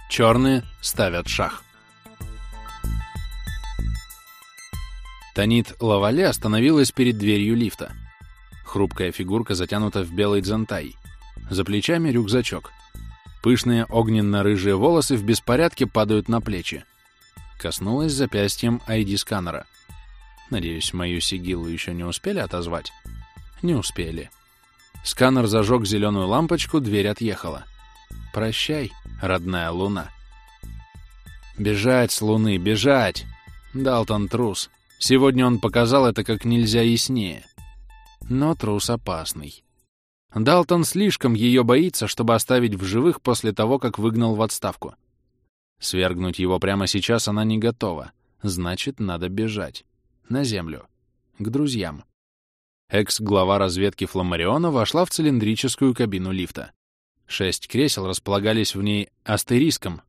Черные ставят шах. Танит Лавале остановилась перед дверью лифта. Хрупкая фигурка затянута в белый дзентай. За плечами рюкзачок. Пышные огненно-рыжие волосы в беспорядке падают на плечи. Коснулась запястьем ID-сканера. Надеюсь, мою сигиллу еще не успели отозвать? Не успели. Сканер зажег зеленую лампочку, дверь отъехала. Прощай, родная луна. Бежать с луны, бежать! Далтон трус. Сегодня он показал это как нельзя яснее. Но трус опасный. Далтон слишком ее боится, чтобы оставить в живых после того, как выгнал в отставку. Свергнуть его прямо сейчас она не готова. Значит, надо бежать. На землю. К друзьям. Экс-глава разведки Фламариона вошла в цилиндрическую кабину лифта. 6 кресел располагались в ней астериском.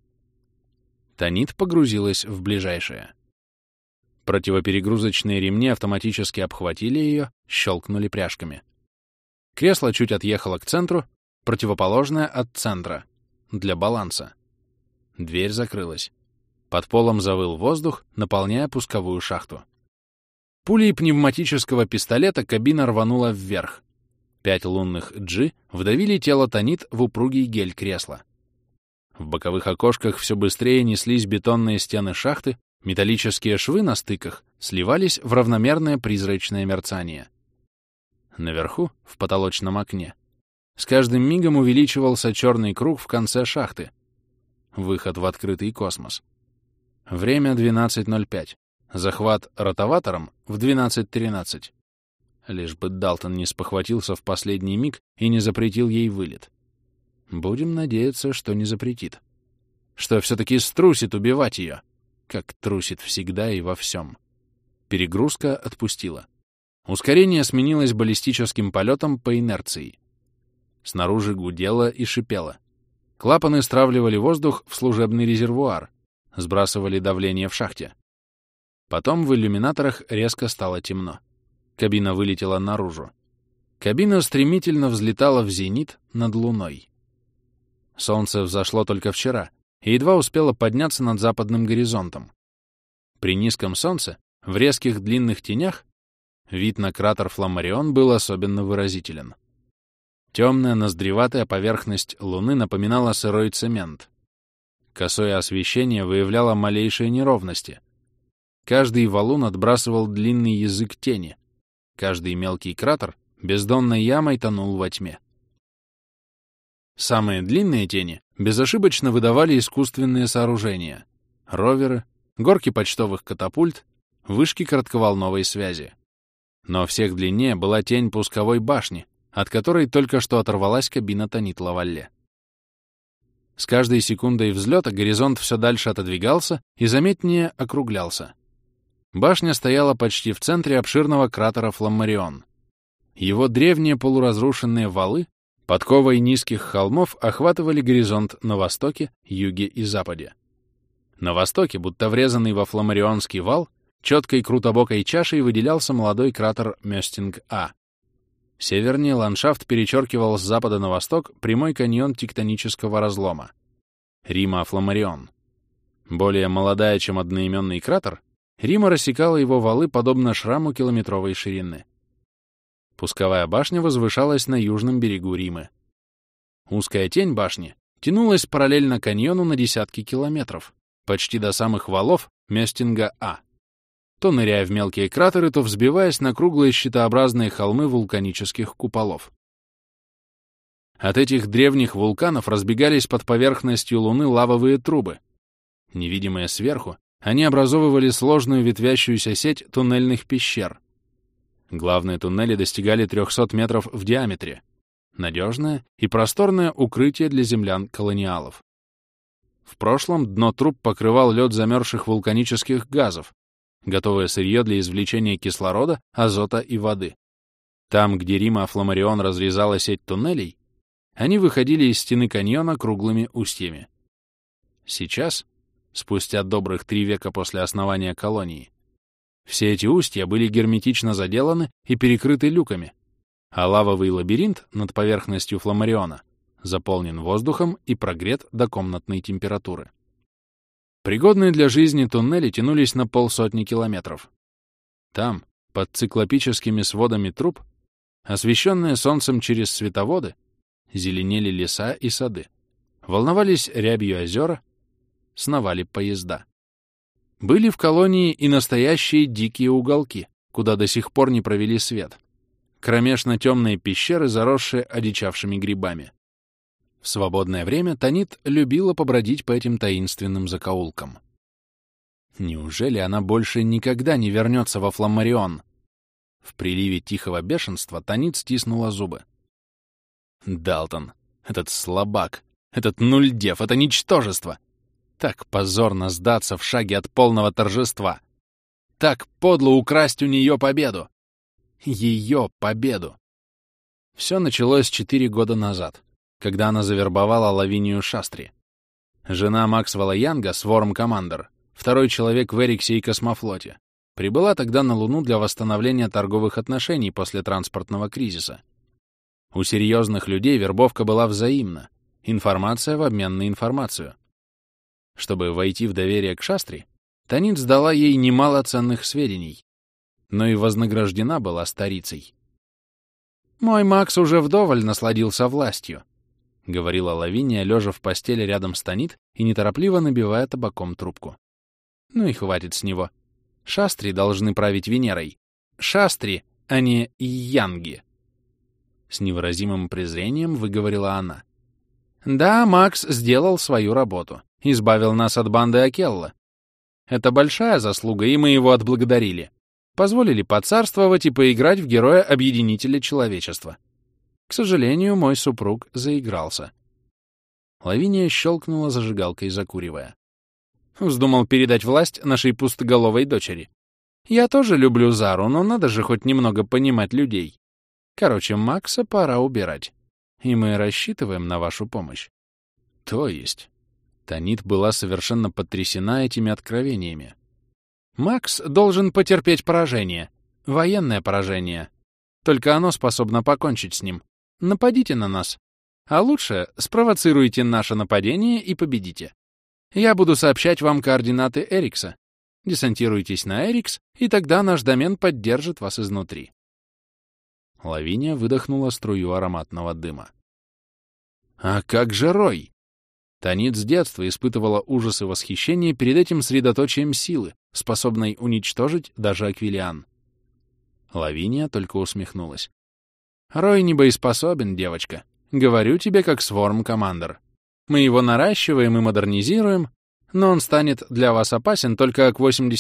Танит погрузилась в ближайшее. Противоперегрузочные ремни автоматически обхватили ее, щелкнули пряжками. Кресло чуть отъехало к центру, противоположное от центра, для баланса. Дверь закрылась. Под полом завыл воздух, наполняя пусковую шахту. Пулей пневматического пистолета кабина рванула вверх. 5 лунных G вдавили тело Танит в упругий гель кресла. В боковых окошках все быстрее неслись бетонные стены шахты, металлические швы на стыках сливались в равномерное призрачное мерцание. Наверху, в потолочном окне, с каждым мигом увеличивался черный круг в конце шахты. Выход в открытый космос. Время 12:05. Захват ротоватором в 12:13. Лишь бы Далтон не спохватился в последний миг и не запретил ей вылет. Будем надеяться, что не запретит. Что все-таки струсит убивать ее, как трусит всегда и во всем. Перегрузка отпустила. Ускорение сменилось баллистическим полетом по инерции. Снаружи гудело и шипело. Клапаны стравливали воздух в служебный резервуар, сбрасывали давление в шахте. Потом в иллюминаторах резко стало темно. Кабина вылетела наружу. Кабина стремительно взлетала в зенит над Луной. Солнце взошло только вчера и едва успело подняться над западным горизонтом. При низком солнце, в резких длинных тенях, вид на кратер Фламарион был особенно выразителен. Темная ноздреватая поверхность Луны напоминала сырой цемент. Косое освещение выявляло малейшие неровности. Каждый валун отбрасывал длинный язык тени. Каждый мелкий кратер бездонной ямой тонул во тьме. Самые длинные тени безошибочно выдавали искусственные сооружения — роверы, горки почтовых катапульт, вышки коротковолновой связи. Но всех длиннее была тень пусковой башни, от которой только что оторвалась кабина Танит Лавале. С каждой секундой взлета горизонт все дальше отодвигался и заметнее округлялся. Башня стояла почти в центре обширного кратера Фламарион. Его древние полуразрушенные валы подковой низких холмов охватывали горизонт на востоке, юге и западе. На востоке, будто врезанный во фламарионский вал, четкой крутобокой чашей выделялся молодой кратер Мёстинг-А. Севернее ландшафт перечеркивал с запада на восток прямой каньон тектонического разлома — Рима-Фламарион. Более молодая, чем одноименный кратер, Рима рассекала его валы подобно шраму километровой ширины. Пусковая башня возвышалась на южном берегу Римы. Узкая тень башни тянулась параллельно каньону на десятки километров, почти до самых валов Мёстинга-А, то ныряя в мелкие кратеры, то взбиваясь на круглые щитообразные холмы вулканических куполов. От этих древних вулканов разбегались под поверхностью Луны лавовые трубы. Невидимые сверху, они образовывали сложную ветвящуюся сеть туннельных пещер. Главные туннели достигали 300 метров в диаметре. Надежное и просторное укрытие для землян-колониалов. В прошлом дно труб покрывал лед замерзших вулканических газов, готовое сырье для извлечения кислорода, азота и воды. Там, где Рима-Фламарион разрезала сеть туннелей, они выходили из стены каньона круглыми устьями. Сейчас, спустя добрых 3 века после основания колонии, все эти устья были герметично заделаны и перекрыты люками, а лавовый лабиринт над поверхностью Фламариона заполнен воздухом и прогрет до комнатной температуры. Пригодные для жизни туннели тянулись на 500 километров. Там, под циклопическими сводами труб, освещенные солнцем через световоды, зеленели леса и сады, волновались рябью озера, сновали поезда. Были в колонии и настоящие дикие уголки, куда до сих пор не провели свет. Кромешно-темные пещеры, заросшие одичавшими грибами. В свободное время Танит любила побродить по этим таинственным закоулкам. Неужели она больше никогда не вернется во Фламмарион? В приливе тихого бешенства Танит стиснула зубы. Далтон, этот слабак, этот нульдев, это ничтожество! Так позорно сдаться в шаге от полного торжества! Так подло украсть у нее победу! Ее победу! Все началось 4 года назад, когда она завербовала Лавинию Шастри. Жена Максвелла Янга, Сворм-командер, второй человек в Эриксе и космофлоте, прибыла тогда на Луну для восстановления торговых отношений после транспортного кризиса. У серьезных людей вербовка была взаимна, информация в обмен на информацию. Чтобы войти в доверие к Шастри, Танит сдала ей немало ценных сведений, но и вознаграждена была старицей. «Мой Макс уже вдоволь насладился властью», — говорила Лавиния, лежа в постели рядом с Танит и неторопливо набивая табаком трубку. «Ну и хватит с него. Шастри должны править Венерой. Шастри, а не Янги». С невыразимым презрением выговорила она. «Да, Макс сделал свою работу. Избавил нас от банды Акелла. Это большая заслуга, и мы его отблагодарили. Позволили поцарствовать и поиграть в героя-объединителя человечества. К сожалению, мой супруг заигрался». Лавиния щелкнула зажигалкой, закуривая. Вздумал передать власть нашей пустоголовой дочери. Я тоже люблю Зару, но надо же хоть немного понимать людей. Короче, Макса пора убирать. И мы рассчитываем на вашу помощь. То есть... Танит была совершенно потрясена этими откровениями. Макс должен потерпеть поражение. Военное поражение. Только оно способно покончить с ним. Нападите на нас. А лучше спровоцируйте наше нападение и победите. Я буду сообщать вам координаты Эрикса. Десантируйтесь на Эрикс, и тогда наш домен поддержит вас изнутри. Лавиния выдохнула струю ароматного дыма. А как же Рой? Танит с детства испытывала ужас и восхищение перед этим средоточием силы, способной уничтожить даже Аквилиан. Лавиния только усмехнулась. «Рой не боеспособен, девочка. Говорю тебе, как Сворм-командер. Мы его наращиваем и модернизируем, но он станет для вас опасен только к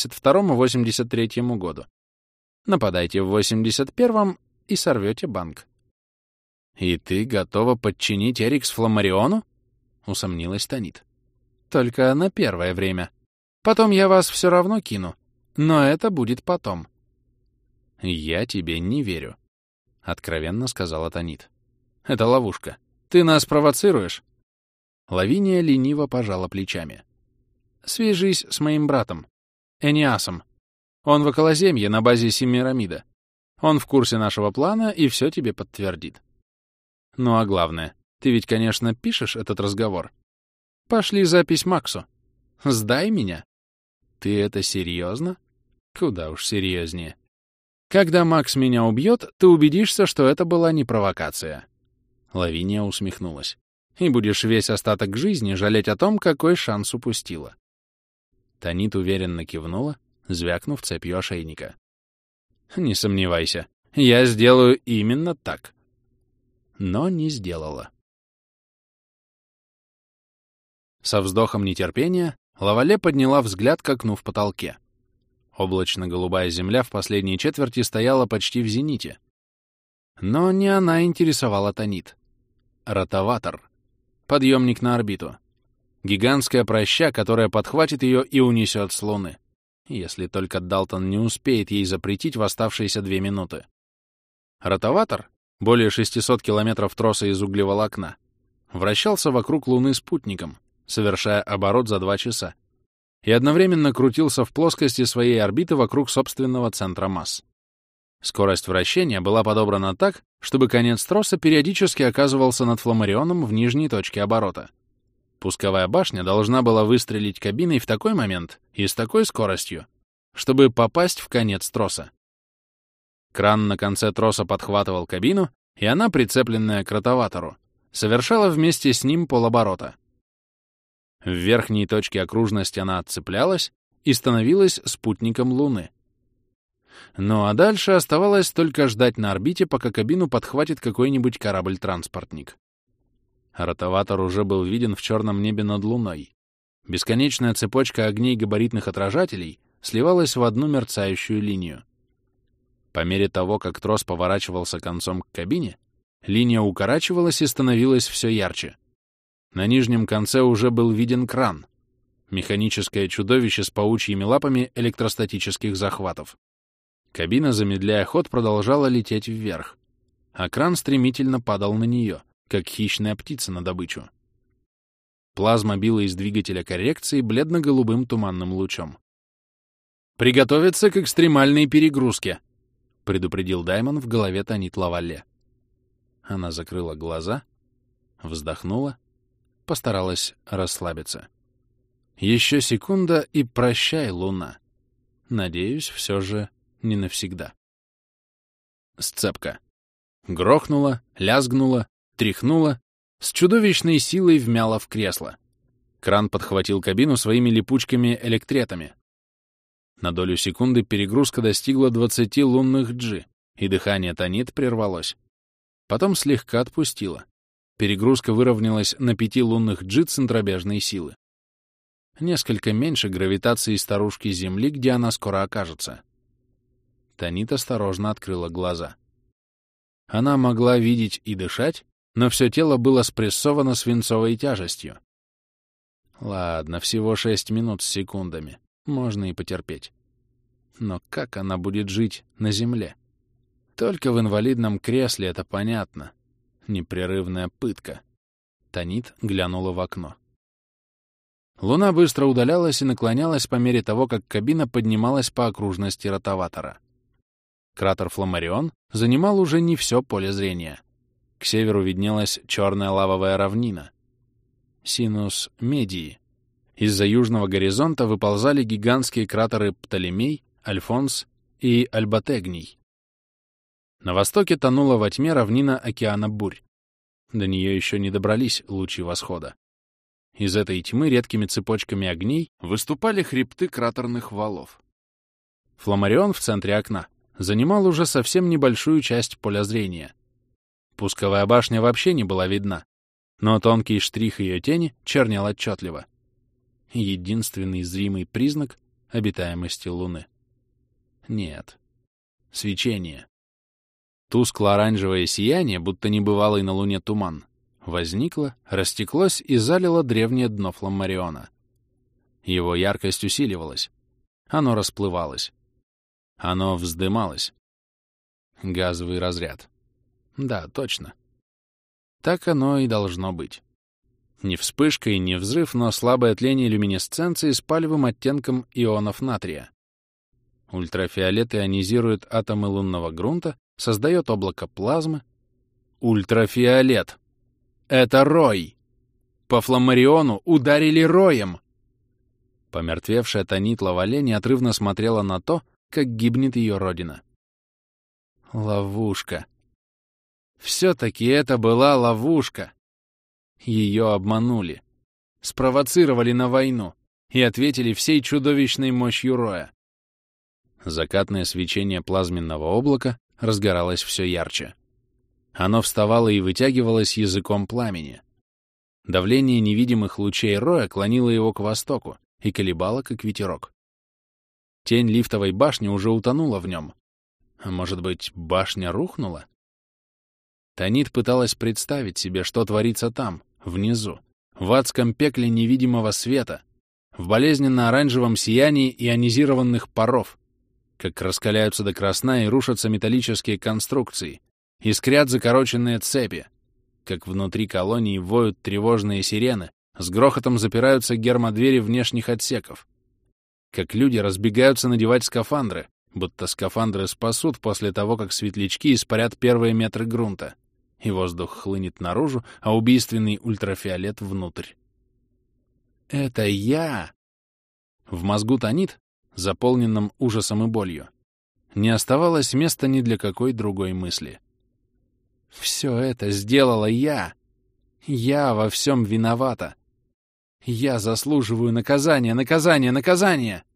82-83 году. Нападайте в 81-м и сорвете банк». «И ты готова подчинить Эрикс Фламмариону?» — усомнилась Танит. «Только на первое время. Потом я вас все равно кину. Но это будет потом». «Я тебе не верю», — откровенно сказала Танит. «Это ловушка. Ты нас провоцируешь?» Лавиния лениво пожала плечами. «Свяжись с моим братом, Эниасом. Он в околоземье на базе Семирамида. Он в курсе нашего плана и все тебе подтвердит. Ну а главное, ты ведь, конечно, пишешь этот разговор. Пошли запись Максу. Сдай меня». «Ты это серьезно?» «Куда уж серьезнее. Когда Макс меня убьет, ты убедишься, что это была не провокация». Лавиния усмехнулась. «И будешь весь остаток жизни жалеть о том, какой шанс упустила». Танит уверенно кивнула, звякнув цепью ошейника. «Не сомневайся, я сделаю именно так». Но не сделала. Со вздохом нетерпения Лавале подняла взгляд к окну в потолке. Облачно-голубая земля в последней четверти стояла почти в зените. Но не она интересовала Танит. Ротоватор. Подъемник на орбиту. Гигантская праща, которая подхватит ее и унесет с Луны. Если только Далтон не успеет ей запретить в оставшиеся 2 минуты. Ротоватор, более 600 километров троса из углеволокна, вращался вокруг Луны спутником, совершая оборот за 2 часа, и одновременно крутился в плоскости своей орбиты вокруг собственного центра масс. Скорость вращения была подобрана так, чтобы конец троса периодически оказывался над фламарионом в нижней точке оборота. Пусковая башня должна была выстрелить кабиной в такой момент и с такой скоростью, чтобы попасть в конец троса. Кран на конце троса подхватывал кабину, и она, прицепленная к ротоватору, совершала вместе с ним полоборота. В верхней точке окружности она отцеплялась и становилась спутником Луны. Ну а дальше оставалось только ждать на орбите, пока кабину подхватит какой-нибудь корабль-транспортник. Ротоватор уже был виден в черном небе над Луной. Бесконечная цепочка огней габаритных отражателей сливалась в одну мерцающую линию. По мере того, как трос поворачивался концом к кабине, линия укорачивалась и становилась все ярче. На нижнем конце уже был виден кран — механическое чудовище с паучьими лапами электростатических захватов. Кабина, замедляя ход, продолжала лететь вверх, а кран стремительно падал на нее, как хищная птица на добычу. Плазма била из двигателя коррекции бледно-голубым туманным лучом. «Приготовиться к экстремальной перегрузке», — предупредил Даймон в голове Танит Лавалле. Она закрыла глаза, вздохнула, постаралась расслабиться. Еще секунда и прощай, Луна. Надеюсь, все же не навсегда. Сцепка. Грохнула, лязгнула, тряхнула, с чудовищной силой вмяла в кресло. Кран подхватил кабину своими липучками-электретами. На долю секунды перегрузка достигла 20 лунных джи, и дыхание Танит прервалось. Потом слегка отпустило. Перегрузка выровнялась на 5 лунных джи центробежной силы. Несколько меньше гравитации старушки Земли, где она скоро окажется. Танит осторожно открыла глаза. Она могла видеть и дышать, но все тело было спрессовано свинцовой тяжестью. Ладно, всего 6 минут с секундами. Можно и потерпеть. Но как она будет жить на Земле? Только в инвалидном кресле это понятно. Непрерывная пытка. Танит глянула в окно. Луна быстро удалялась и наклонялась по мере того, как кабина поднималась по окружности ротоватора. Кратер Фламарион занимал уже не все поле зрения. К северу виднелась черная лавовая равнина. Синус Медии. Из-за южного горизонта выползали гигантские кратеры Птолемей, Альфонс и Альбатегний. На востоке тонула во тьме равнина океана Бурь. До нее еще не добрались лучи восхода. Из этой тьмы редкими цепочками огней выступали хребты кратерных валов. Фламарион в центре окна занимал уже совсем небольшую часть поля зрения. Пусковая башня вообще не была видна, но тонкий штрих ее тени чернел отчетливо. Единственный зримый признак обитаемости Луны. Нет. Свечение. Тускло-оранжевое сияние, будто небывалый на Луне туман, возникло, растеклось и залило древнее дно Фламариона. Его яркость усиливалась. Оно расплывалось. Оно вздымалось. Газовый разряд. Да, точно. Так оно и должно быть. Не вспышка и не взрыв, но слабое тление люминесценции с палевым оттенком ионов натрия. Ультрафиолет ионизирует атомы лунного грунта, создает облако плазмы. Ультрафиолет! Это рой! По Фламариону ударили роем! Помертвевшая Танит Лавалле неотрывно смотрела на то, как гибнет ее родина. Ловушка. Все-таки это была ловушка. Ее обманули, спровоцировали на войну и ответили всей чудовищной мощью роя. Закатное свечение плазменного облака разгоралось все ярче. Оно вставало и вытягивалось языком пламени. Давление невидимых лучей роя клонило его к востоку и колебало, как ветерок. Тень лифтовой башни уже утонула в нем. А может быть, башня рухнула? Танит пыталась представить себе, что творится там, внизу, в адском пекле невидимого света, в болезненно-оранжевом сиянии ионизированных паров, как раскаляются до красна и рушатся металлические конструкции, искрят закороченные цепи, как внутри колонии воют тревожные сирены, с грохотом запираются гермодвери внешних отсеков, как люди разбегаются надевать скафандры, будто скафандры спасут после того, как светлячки испарят первые метры грунта, и воздух хлынет наружу, а убийственный ультрафиолет внутрь. Это я! В мозгу тонит, заполненном ужасом и болью, не оставалось места ни для какой другой мысли. Все это сделала я! Я во всем виновата! Я заслуживаю наказания, наказания, наказания!